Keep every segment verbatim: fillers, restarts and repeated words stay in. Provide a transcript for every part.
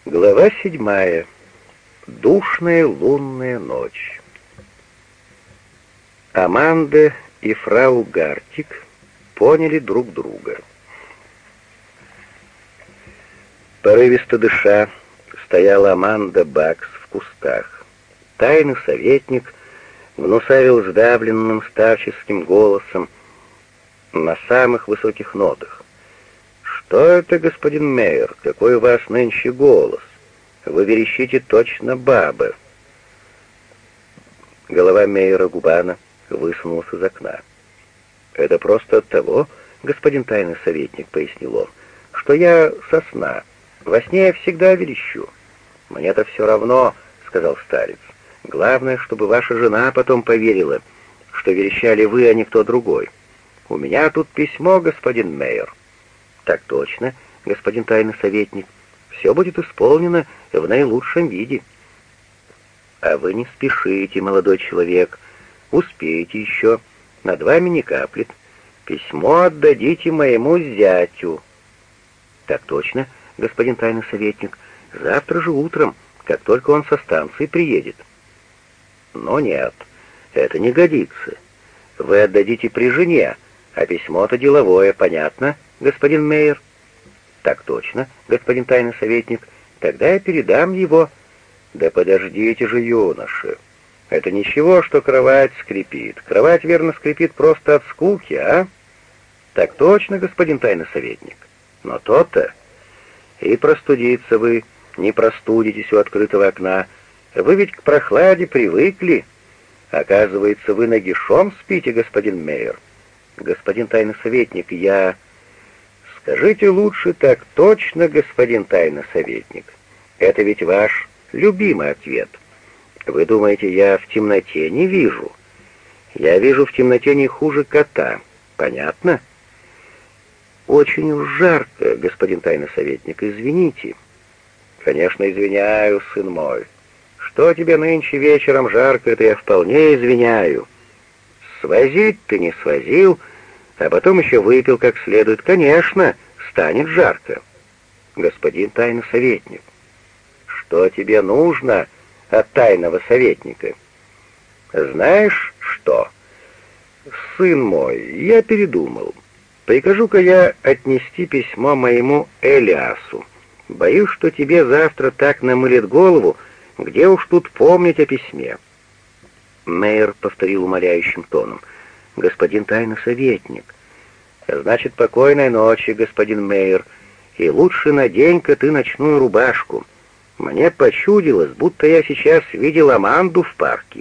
Глава седьмая. Душная лунная ночь. Аманда и фрау Гартик поняли друг друга. Порывисто дыша, стояла Аманда Бакс в кустах. Тайный советник гнусавил сдавленным старческим голосом на самых высоких нотах. «Что это, господин Мейер? Какой у вас нынче голос? Вы верещите точно баба!» Голова Мейера Губана высунулась из окна. «Это просто от того, господин тайный советник, — пояснил он, — что я со сна. Во сне я всегда верещу». «Мне-то все равно, — сказал старец. — Главное, чтобы ваша жена потом поверила, что верещали вы, а не кто другой. У меня тут письмо, господин Мейер». «Так точно, господин тайный советник. Все будет исполнено в наилучшем виде». «А вы не спешите, молодой человек. Успеете еще. Над вами не каплет. Письмо отдадите моему зятю». «Так точно, господин тайный советник. Завтра же утром, как только он со станции приедет». «Но нет, это не годится. Вы отдадите при жене, а письмо-то деловое, понятно, господин Мейер?» «Так точно, господин тайный советник. Тогда я передам его». «Да подождите же, юноша. Это ничего, что кровать скрипит. Кровать, верно, скрипит просто от скуки, а?» «Так точно, господин тайный советник. Но то-то. И простудиться вы не простудитесь у открытого окна. Вы ведь к прохладе привыкли. Оказывается, вы нагишом спите, господин Мейер». «Господин тайный советник, я...» «Скажите лучше так точно, господин тайный советник. Это ведь ваш любимый ответ. Вы думаете, я в темноте не вижу? Я вижу в темноте не хуже кота. Понятно?» «Очень уж жарко, господин тайный советник, извините». «Конечно, извиняю, сын мой. Что тебе нынче вечером жарко, это я вполне извиняю. Свозить ты не свозил, а потом еще выпил как следует. Конечно, станет жарко. Господин тайный советник, что тебе нужно от тайного советника?» «Знаешь что, сын мой, я передумал. Прикажу-ка я отнести письмо моему Элиасу. Боюсь, что тебе завтра так намылит голову, где уж тут помнить о письме». Мейер повторил умоляющим тоном: «Господин тайный советник». «Значит, покойной ночи, господин Мейер, и лучше надень-ка ты ночную рубашку. Мне почудилось, будто я сейчас видел Аманду в парке».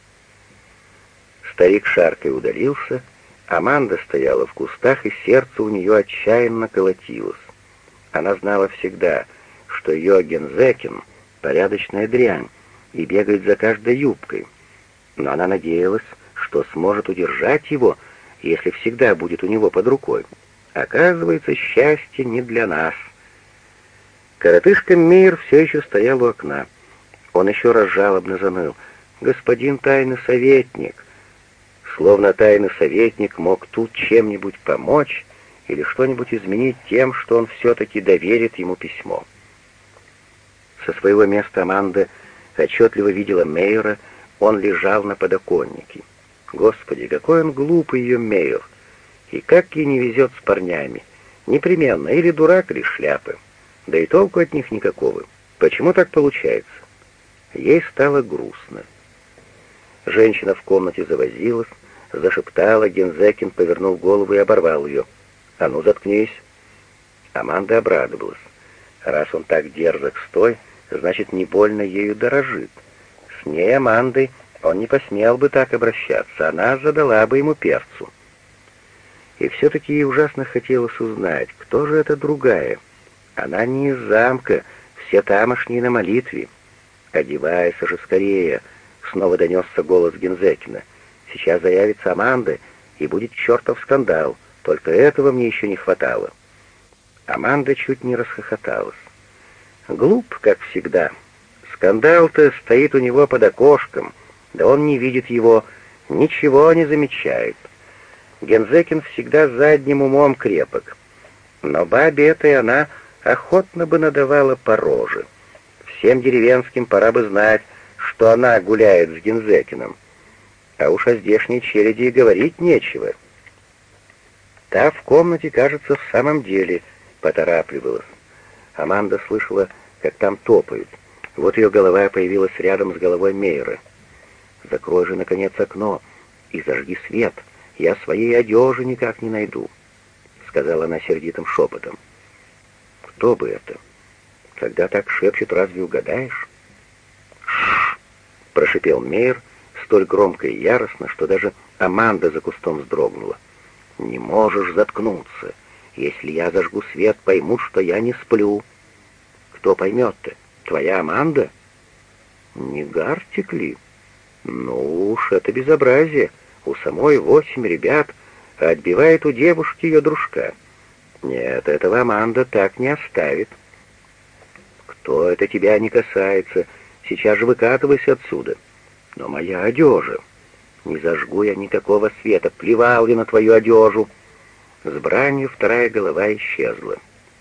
Старик шаркой удалился. Аманда стояла в кустах, и сердце у нее отчаянно колотилось. Она знала всегда, что ее Гензекин — порядочная дрянь и бегает за каждой юбкой. Но она надеялась, что сможет удержать его, если всегда будет у него под рукой. Оказывается, счастье не для нас. Коротышка Мейер все еще стоял у окна. Он еще раз жалобно заныл: «Господин тайный советник». Словно тайный советник мог тут чем-нибудь помочь или что-нибудь изменить тем, что он все-таки доверит ему письмо. Со своего места Аманда отчетливо видела Мейера. Он лежал на подоконнике. Господи, какой он глупый ее Мейер! И как ей не везет с парнями! Непременно или дурак, или шляпы. Да и толку от них никакого. Почему так получается? Ей стало грустно. Женщина в комнате завозилась, зашептала. Гензекин повернул голову и оборвал ее. «А ну, заткнись!» Аманда обрадовалась. Раз он так дерзок с той, значит, не больно ею дорожит. С ней, Амандой, он не посмел бы так обращаться, она задала бы ему перцу. И все-таки ей ужасно хотелось узнать, кто же эта другая. Она не из замка, все тамошние на молитве. «Одевайся же скорее!» — снова донесся голос Гензекина. «Сейчас заявится Аманда, и будет чертов скандал. Только этого мне еще не хватало». Аманда чуть не расхохоталась. Глуп, как всегда. Скандал-то стоит у него под окошком, да он не видит его, ничего не замечает. Гензекин всегда задним умом крепок. Но бабе этой она охотно бы надавала по роже. Всем деревенским пора бы знать, что она гуляет с Гензекиным. А уж о здешней челяди и говорить нечего. Та в комнате, кажется, в самом деле поторапливалась. Аманда слышала, как там топают. Вот ее голова появилась рядом с головой Мейера. «Закрой же, наконец, окно и зажги свет. Я своей одежи никак не найду», — сказала она сердитым шепотом. «Кто бы это? Когда так шепчет, разве угадаешь?» «Ш-ш-ш!» — прошипел Мейер столь громко и яростно, что даже Аманда за кустом вздрогнула. «Не можешь заткнуться. Если я зажгу свет, поймут, что я не сплю». «Кто поймет-то? Твоя Аманда?» «Не Гартик ли? Ну уж, это безобразие. У самой восемь ребят, а отбивает у девушки ее дружка. Нет, этого Аманда так не оставит». «Кто это тебя не касается? Сейчас же выкатывайся отсюда». «Но моя одежа...» «Не зажгу я никакого света, плевал я на твою одежу». С бранью вторая голова исчезла.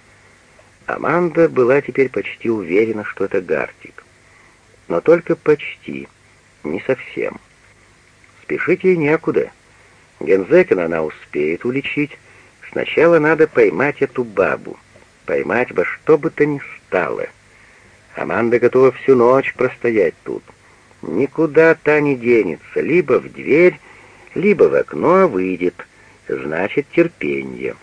Аманда была теперь почти уверена, что это Гартик. Но только почти, не совсем. Спешить ей некуда. Гензекина она успеет уличить. Сначала надо поймать эту бабу. Поймать во что бы то ни стало. Аманда готова всю ночь простоять тут. Никуда та не денется. Либо в дверь, либо в окно выйдет. Значит, терпенье.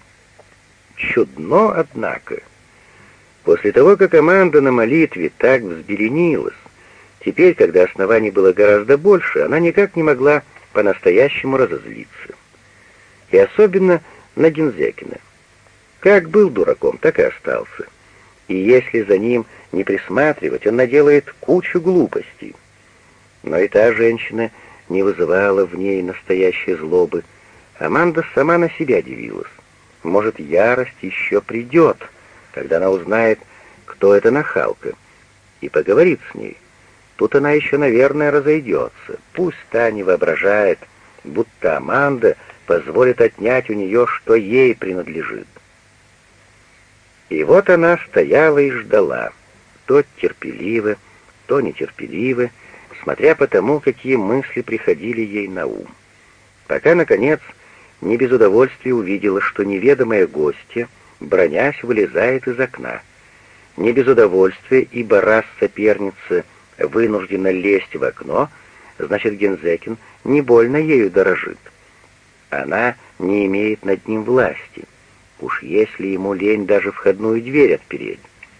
Чудно, однако. После того, как Аманда на молитве так взбеленилась, теперь, когда оснований было гораздо больше, она никак не могла по-настоящему разозлиться. И особенно на Гензекина. Как был дураком, так и остался. И если за ним не присматривать, он наделает кучу глупостей. Но и та женщина не вызывала в ней настоящей злобы. Аманда сама на себя дивилась. Может, ярость еще придет, когда она узнает, кто эта нахалка, и поговорит с ней. Тут она еще, наверное, разойдется. Пусть та не воображает, будто Аманда позволит отнять у нее, что ей принадлежит. И вот она стояла и ждала, то терпеливо, то нетерпеливо, смотря по тому, какие мысли приходили ей на ум. Пока, наконец, не без удовольствия увидела, что неведомая гостья, бронясь, вылезает из окна. Не без удовольствия, ибо раз соперница вынуждена лезть в окно, значит, Гензекин не больно ею дорожит. Она не имеет над ним власти. Уж если ему лень даже входную дверь отпереть.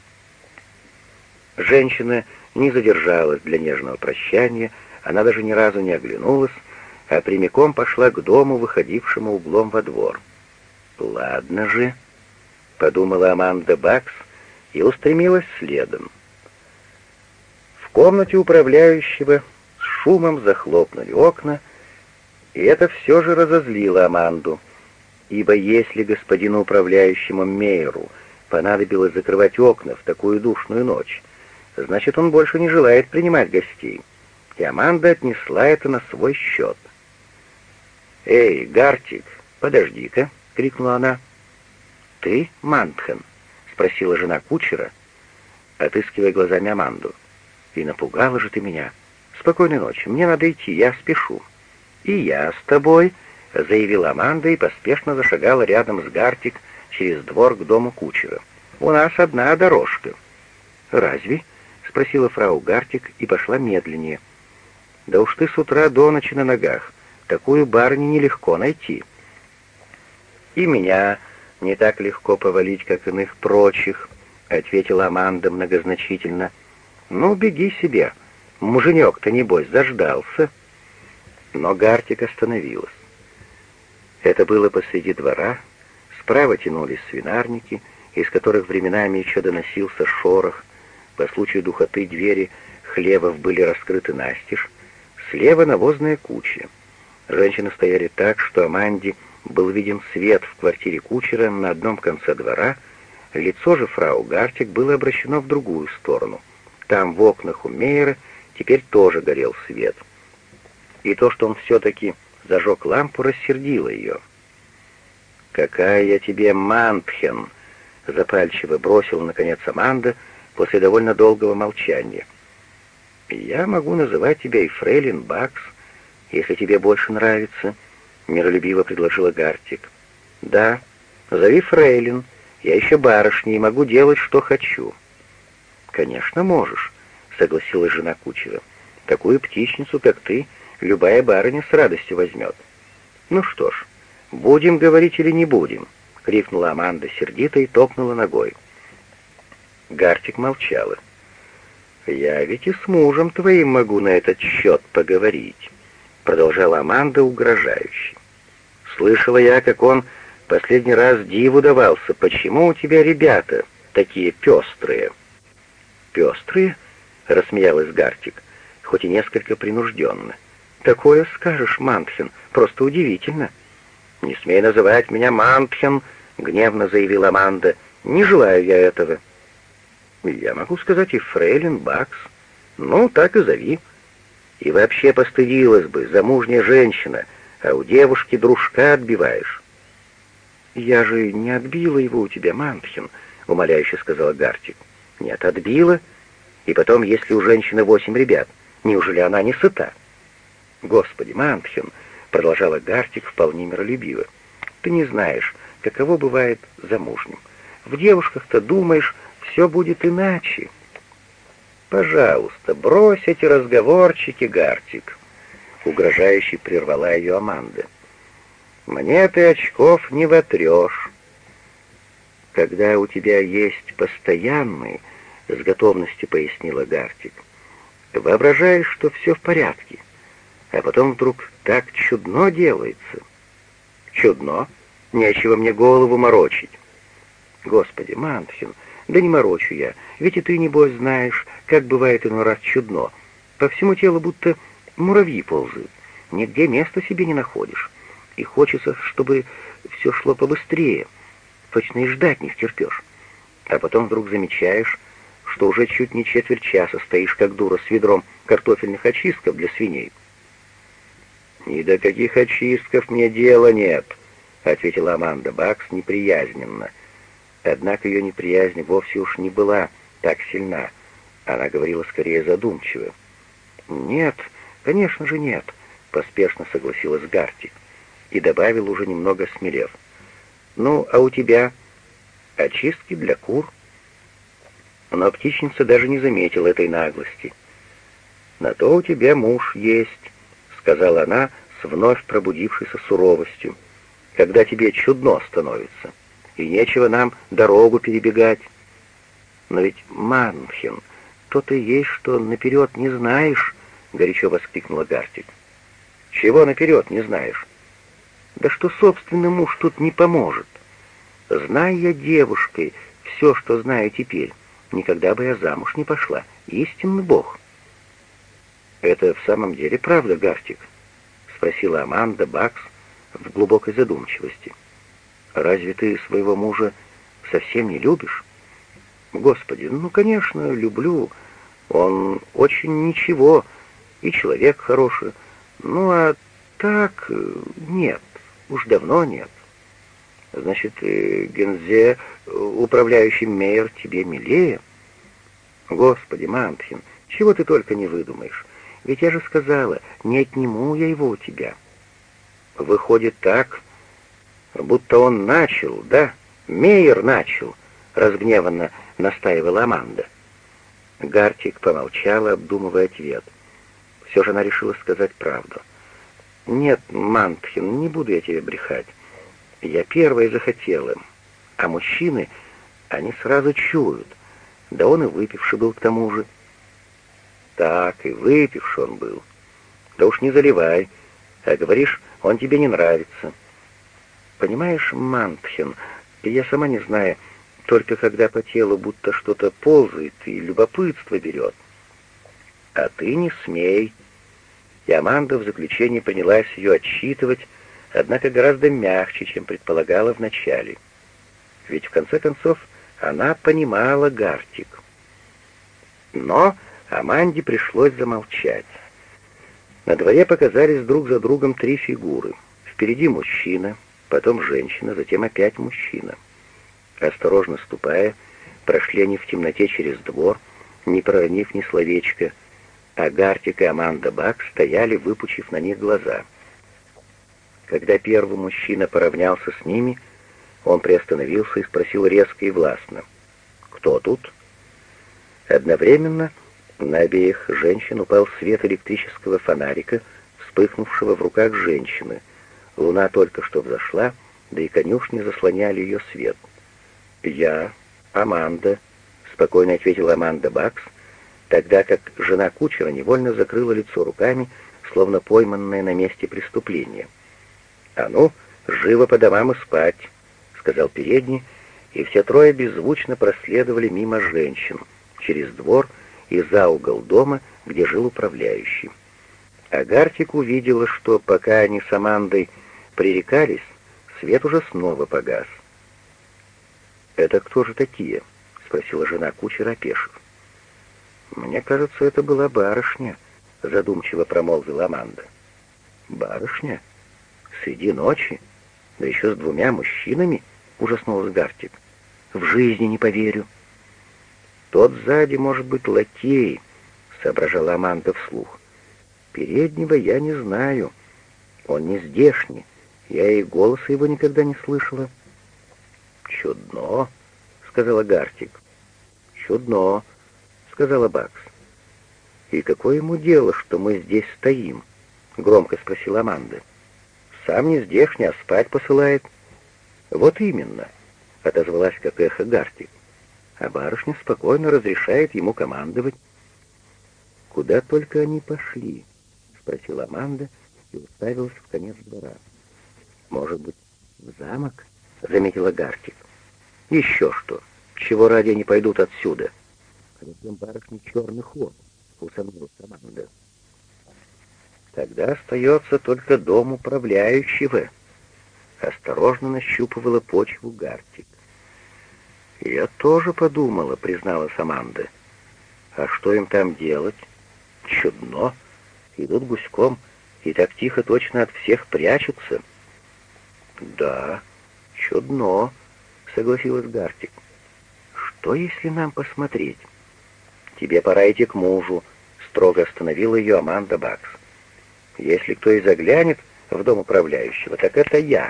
Женщина не задержалась для нежного прощания, она даже ни разу не оглянулась, а прямиком пошла к дому, выходившему углом во двор. «Ладно же», — подумала Аманда Бакс и устремилась следом. В комнате управляющего с шумом захлопнули окна, и это все же разозлило Аманду, ибо если господину управляющему Мейеру понадобилось закрывать окна в такую душную ночь, значит, он больше не желает принимать гостей, и Аманда отнесла это на свой счет. «Эй, Гартик, подожди-ка!» — крикнула она. «Ты, Мантхен?» — спросила жена кучера, отыскивая глазами Аманду. «И напугала же ты меня. Спокойной ночи, мне надо идти, я спешу». «И я с тобой», — заявила Аманда и поспешно зашагала рядом с Гартик через двор к дому кучера. «У нас одна дорожка». «Разве?» — спросила фрау Гартик и пошла медленнее. «Да уж ты с утра до ночи на ногах. Такую барыню нелегко найти». «И меня не так легко повалить, как иных прочих», — ответила Аманда многозначительно. «Ну, беги себе. Муженек-то, небось, заждался». Но Гартик остановилась. Это было посреди двора. Справа тянулись свинарники, из которых временами еще доносился шорох. По случаю духоты двери хлевов были раскрыты настежь. Слева навозная куча. Женщины стояли так, что Аманде был виден свет в квартире кучера на одном конце двора. Лицо же фрау Гартик было обращено в другую сторону. Там, в окнах у Мейера, теперь тоже горел свет. И то, что он все-таки зажег лампу, рассердило ее. «Какая я тебе Мантхен!» — запальчиво бросила, наконец, Аманда, после довольно долгого молчания. «Я могу называть тебя и фрейлин Бакс, если тебе больше нравится», — миролюбиво предложила Гартик. «Да, зови фрейлин, я еще барышня и могу делать, что хочу». «Конечно, можешь», — согласилась жена кучера. «Такую птичницу, как ты, любая барыня с радостью возьмет». «Ну что ж, будем говорить или не будем?» — крикнула Аманда сердито и топнула ногой. Гартик молчала. «Я ведь и с мужем твоим могу на этот счет поговорить», — продолжала Аманда угрожающе. «Слышала я, как он последний раз диву давался. Почему у тебя ребята такие пестрые?» «Пестрые?» — рассмеялась Гартик, хоть и несколько принужденно. «Такое скажешь, Мантхен, просто удивительно». «Не смей называть меня Мантхен», — гневно заявила Аманда. «Не желаю я этого». «Я могу сказать и фрейлин Бакс. Ну, так и зови. И вообще постыдилась бы, замужняя женщина, а у девушки дружка отбиваешь». «Я же не отбила его у тебя, Мантхен», — умоляюще сказала Гартик. «Нет, отбила. И потом, если у женщины восемь ребят, неужели она не сыта?» «Господи, Мантхен», — продолжала Гартик вполне миролюбиво, — «ты не знаешь, каково бывает замужним. В девушках-то думаешь, все будет иначе». «Пожалуйста, брось эти разговорчики, Гартик», — угрожающе прервала ее Аманда. «Мне ты очков не вотрешь». «Когда у тебя есть постоянный», — с готовностью пояснила Гартик, — «воображаешь, что все в порядке, а потом вдруг так чудно делается». «Чудно? Нечего мне голову морочить». «Господи, Мантхен, да не морочу я, ведь и ты, небось, знаешь, как бывает иной раз чудно. По всему телу будто муравьи ползают, нигде места себе не находишь. И хочется, чтобы все шло побыстрее, точно и ждать не втерпешь. А потом вдруг замечаешь, что уже чуть не четверть часа стоишь, как дура, с ведром картофельных очистков для свиней». «Ни до каких очистков мне дела нет», — ответила Аманда Бакс неприязненно. Однако ее неприязнь вовсе уж не была так сильна. Она говорила скорее задумчиво. «Нет, конечно же нет», — поспешно согласилась Гартик и добавила уже немного смелев. «Ну, а у тебя очистки для кур?» Но птичница даже не заметила этой наглости. «На то у тебя муж есть», — сказала она с вновь пробудившейся суровостью, «когда тебе чудно становится, и нечего нам дорогу перебегать». «Но ведь, Мантхен, то-то и есть, что наперед не знаешь», — горячо воскликнула Гартик. «Чего наперед не знаешь?» «Да что собственный муж тут не поможет. Зная я девушкой все, что знаю теперь, никогда бы я замуж не пошла. Истинный Бог». «Это в самом деле правда, Гартик?» — спросила Аманда Бакс в глубокой задумчивости. «Разве ты своего мужа совсем не любишь?» «Господи, ну, конечно, люблю. Он очень ничего, и человек хороший. Ну, а так нет, уж давно нет». «Значит, Гензе, управляющий Мейер, тебе милее?» «Господи, Мантхен, чего ты только не выдумаешь. Ведь я же сказала, не отниму я его у тебя». «Выходит так, будто он начал, да? Мейер начал», — разгневанно настаивала Аманда. Гартик помолчала, обдумывая ответ. Все же она решила сказать правду. «Нет, Мантхен, не буду я тебе брехать. Я первая захотела, а мужчины, они сразу чуют. Да он и выпивший был к тому же». «Так, и выпивший он был. Да уж не заливай, а говоришь, он тебе не нравится». «Понимаешь, Мантхен, я сама не знаю, только когда по телу будто что-то ползает и любопытство берет». «А ты не смей». И Аманда в заключении принялась ее отчитывать, однако гораздо мягче, чем предполагала вначале. Ведь в конце концов она понимала Гартик. Но Аманде пришлось замолчать. На дворе показались друг за другом три фигуры. Впереди мужчина, потом женщина, затем опять мужчина. Осторожно ступая, Прошли они в темноте через двор, не проронив ни словечка, а Гартик и Аманда Бакс стояли, выпучив на них глаза. Когда первый мужчина поравнялся с ними, он приостановился и спросил резко и властно: «Кто тут?» Одновременно на обеих женщин упал свет электрического фонарика, вспыхнувшего в руках женщины. Луна только что взошла, да и конюшни заслоняли ее свет. «Я, Аманда», — спокойно ответила Аманда Бакс, тогда как жена кучера невольно закрыла лицо руками, словно пойманная на месте преступления. «А ну, живо по домам и спать», — сказал передний, и все трое беззвучно проследовали мимо женщин, через двор и за угол дома, где жил управляющий. А Гартик увидела, что пока они с Амандой пререкались, свет уже снова погас. «Это кто же такие?» — спросила жена кучера, опешив. «Мне кажется, это была барышня», — задумчиво промолвила Аманда. «Барышня? Среди ночи? Да еще с двумя мужчинами?» — ужаснулась Гартик. «В жизни не поверю». «Тот сзади может быть лакей», — соображала Аманда вслух. «Переднего я не знаю. Он не здешний. Я и голоса его никогда не слышала». «Чудно», — сказала Гартик. «Чудно», — сказала Бакс. «И какое ему дело, что мы здесь стоим?» — громко спросила Аманда. «Сам не здешний, а спать посылает». «Вот именно», — отозвалась как эхо Гартик. «А барышня спокойно разрешает ему командовать». «Куда только они пошли?» — спросила Аманда и уставилась в конец двора. «Может быть, в замок?» — заметила Гартик. «Еще что? Чего ради они пойдут отсюда?» «Затем барышни черный ход», — усомнилась Аманда. «Тогда остается только дом управляющего», — осторожно нащупывала почву Гартик. «Я тоже подумала», — призналась Аманда. «А что им там делать? Чудно. Идут гуськом и так тихо точно от всех прячутся». «Да, чудно», — согласилась Гартик. «Что, если нам посмотреть?» «Тебе пора идти к мужу», — строго остановила ее Аманда Бакс. «Если кто и заглянет в дом управляющего, так это я».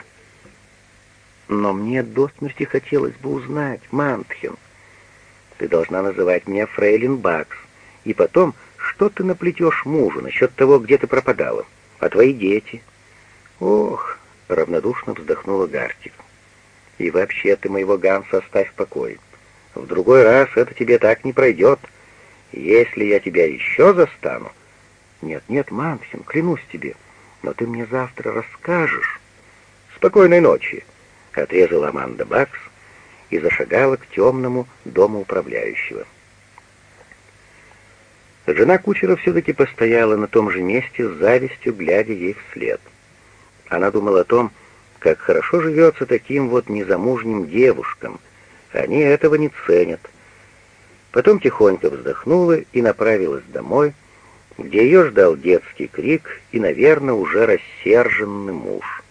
«Но мне до смерти хотелось бы узнать, Мантхен. Ты должна называть меня фрейлин Бакс. И потом, что ты наплетешь мужу насчет того, где ты пропадала? А твои дети?» «Ох», — равнодушно вздохнула Гартик. «И вообще ты моего Ганса оставь в покое. В другой раз это тебе так не пройдет. Если я тебя еще застану...» «Нет, нет, Мантхен, клянусь тебе, но ты мне завтра расскажешь». «Спокойной ночи», — отрезала Аманда Бакс и зашагала к темному дому управляющего. Жена кучера все-таки постояла на том же месте с завистью, глядя ей вслед. Она думала о том, как хорошо живется таким вот незамужним девушкам. Они этого не ценят. Потом тихонько вздохнула и направилась домой, где ее ждал детский крик и, наверное, уже рассерженный муж.